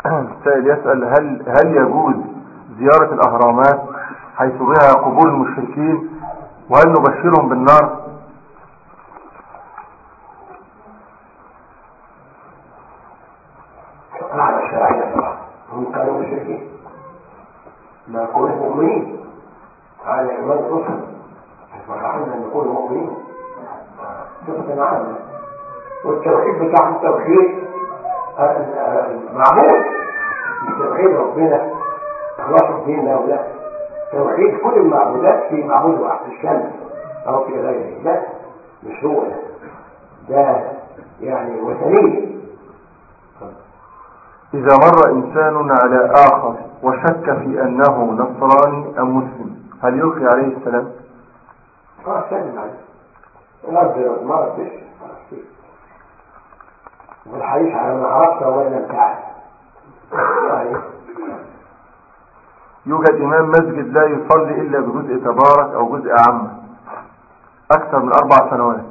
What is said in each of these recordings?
السائل يسأل هل يجوز زيارة الأهرامات حيث بها قبور المشركين، وهل نبشرهم بالنار؟ على شرعية هم كانوا مشركين، ما كانوا مؤمنين على إيمان الرسل، فعلنا أن نكون مؤمنين صفة عامة. والتوحيد بتاعهم توحيد المعبود، مش توحيد ربنا خلاص الدين له، لا، توحيد كل المعبودات في معبود واحد، الشمس أو في غيره، لا مش هو ده يعني وثنية. إذا مر إنسان على آخر وشك في أنه نصراني أم مسلم، هل يلقي عليه السلام؟ سلم عليه، رد ما ردش، والحديث على ما عرفت وما لم تعلم. يوجد إمام مسجد لا يصلي إلا بجزء تبارك أو جزء عامة أكثر من 4 سنوات،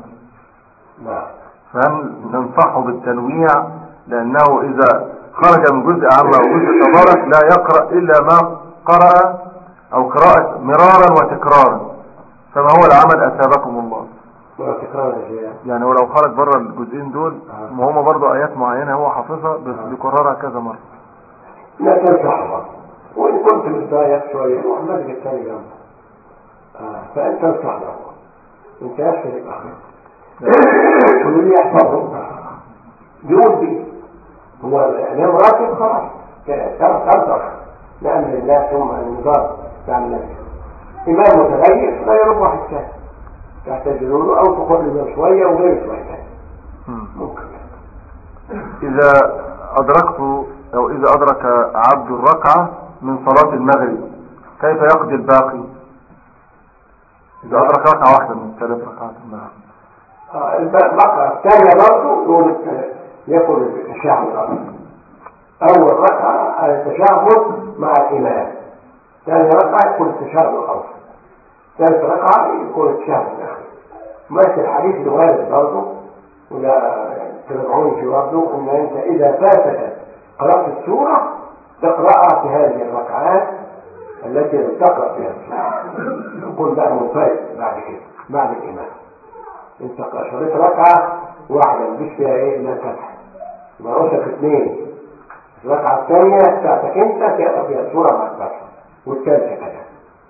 فهل ننصحه بالتنويع؟ لأنه إذا خرج من جزء عامة أو جزء تبارك لا يقرأ إلا ما قرأ أو قراءة مرارا وتكرارا، فما هو العمل أثابكم الله؟ يعني ولو خرج بره الجزئين دول، ما هم برضو آيات معينة هو حافظها بيكررها كذا مرة. لا تنصحه، وإن كنت متضايق شوية روح مسجد الثاني جنبه، فأنت تنصحه، أنت يحسن الأخير واللي يحفظه يقول بي هو الإمام راتب خلاص تنصح لأمر الله ثم النظام تعمل نفسه. إمام متغير غير واحد ثاني تعتذروا له أو تقول له شوية وغير شوية ممكن. إذا أدرك عبد الركعة من صلاة المغرب كيف يقضي الباقي؟ إذا أدرك ركعة واحدة من 3 ركعات المغرب، الركعة الثانية برضه يقول التشهد الأول. أول ركعة التشهد مع الإمام، ثاني ركعة يكون التشهد الأول، ثالث ركعة يكون التشهد الأخير. ماشي الحديث الوارد برضه، ولا ترجعون في برضه إن أنت إذا فاتك قرأت السورة تقرأها في هذه الركعات التي لم تقرأ فيها السورة، يكون بقى منفرد بعد كده بعد الإمام. انت قرأت ركعة واحدة مفيش فيها ايه الا فتح، يبقى رأسك 2. الركعة الثانية بتاعتك انت تقرأ فيها السورة مع الفتح، والثالثة كده.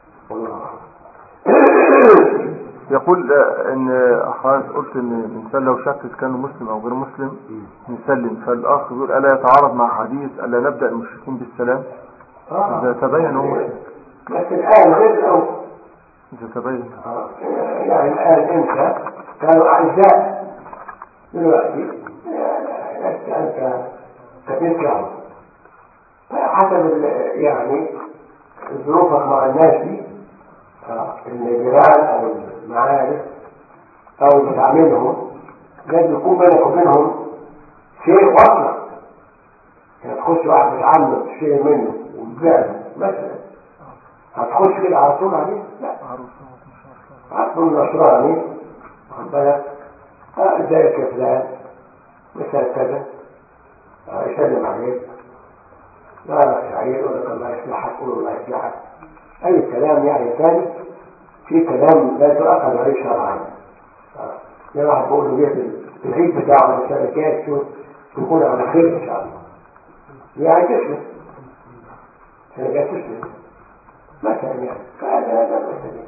يقول ان حضرتك قلت ان الانسان لو شك كان مسلم او غير مسلم يسلم، فالاخ بيقول الا يتعارض مع حديث الا نبدا المشركين بالسلام اذا تبين هو مشرك؟ لكن الان غير الاول اذا تبين يعني الان انت كانوا اعزاء دلوقتي انت كتسلم حسب يعني ظروفك مع الناس دي، الجيران او المعارف او اللي بتعاملهم لازم يكون بينك وبينهم شيء اصلا. يعني تخش واحد بتعامله شيء منه وتبيعه مثلا، هتخش كده على طول عليه؟ لا، هتكون نصراني واخد بالك، ازيك يا فلان مثلا كذا، يسلم عليك، لا لا سعيد، يقول لك الله يصلحك، قول الله يصلحك، اي كلام يعني ثاني في كلام لا تؤخذ عليه شرعا. يا واحد بقول له جيت العيد بتاعه الشركات تكون على خير ان شاء الله، يعني تسلم شركات تسلم مثلا، يعني فهذا مثلا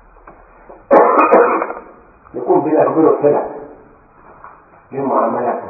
يكون بينك وبينه صلة للمعاملات.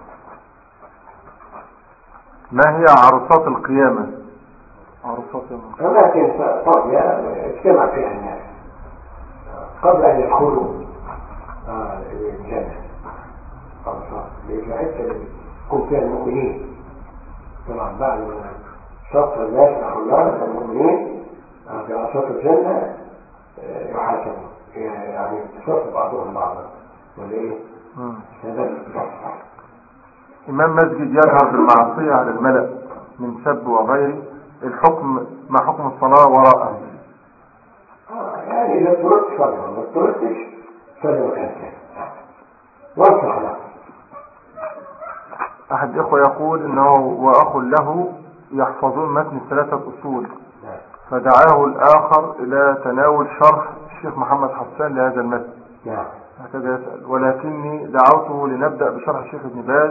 ما هي عرصات القيامة؟ عرصات أماكن فاضية اجتمع فيها الناس قبل أن يدخلوا الجنة، عرصات الحتة اللي يكون فيها المؤمنين. طبعا بعد ما شطر الناس نحو الله المؤمنين في عرصات الجنة يحاسبون، يعني يصف بعضهم بعضا ولا ايه؟ هذا إمام مسجد يجهر بالمعصية على الملأ من سب وغيره، الحكم ما حكم الصلاة وراءه؟ يعني إذا اضطررت صلي، ما اضطررتش صلي مكان ثاني وانت خلاص. أحد الإخوة يقول إنه وأخ له يحفظون متن 3 أصول، فدعاه الآخر إلى تناول شرح الشيخ محمد حسان لهذا المتن. هكذا يسأل. ولكني دعوته لنبدأ بشرح الشيخ ابن باز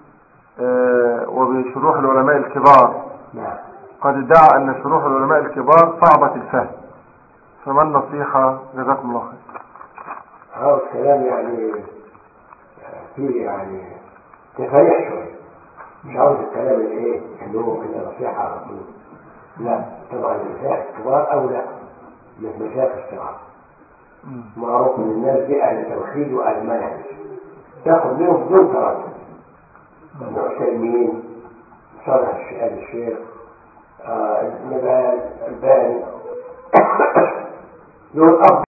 وبشروح العلماء الكبار. قد ادعى أن شروح العلماء الكبار صعبة الفهم، فما النصيحة؟ جزاكم الله خير. هذا الكلام يعني فيه يعني تفريح شوي، مش عاوز الكلام اللي هو كده نصيحة على طول. لا طبعا المشايخ الكبار أولى من المشايخ الصغار. معروف من الناس دي أهل توحيد وأهل منهج، تاخذ منهم بدون تردد. ابن عثيمين، صالح الشيخ، الباني دول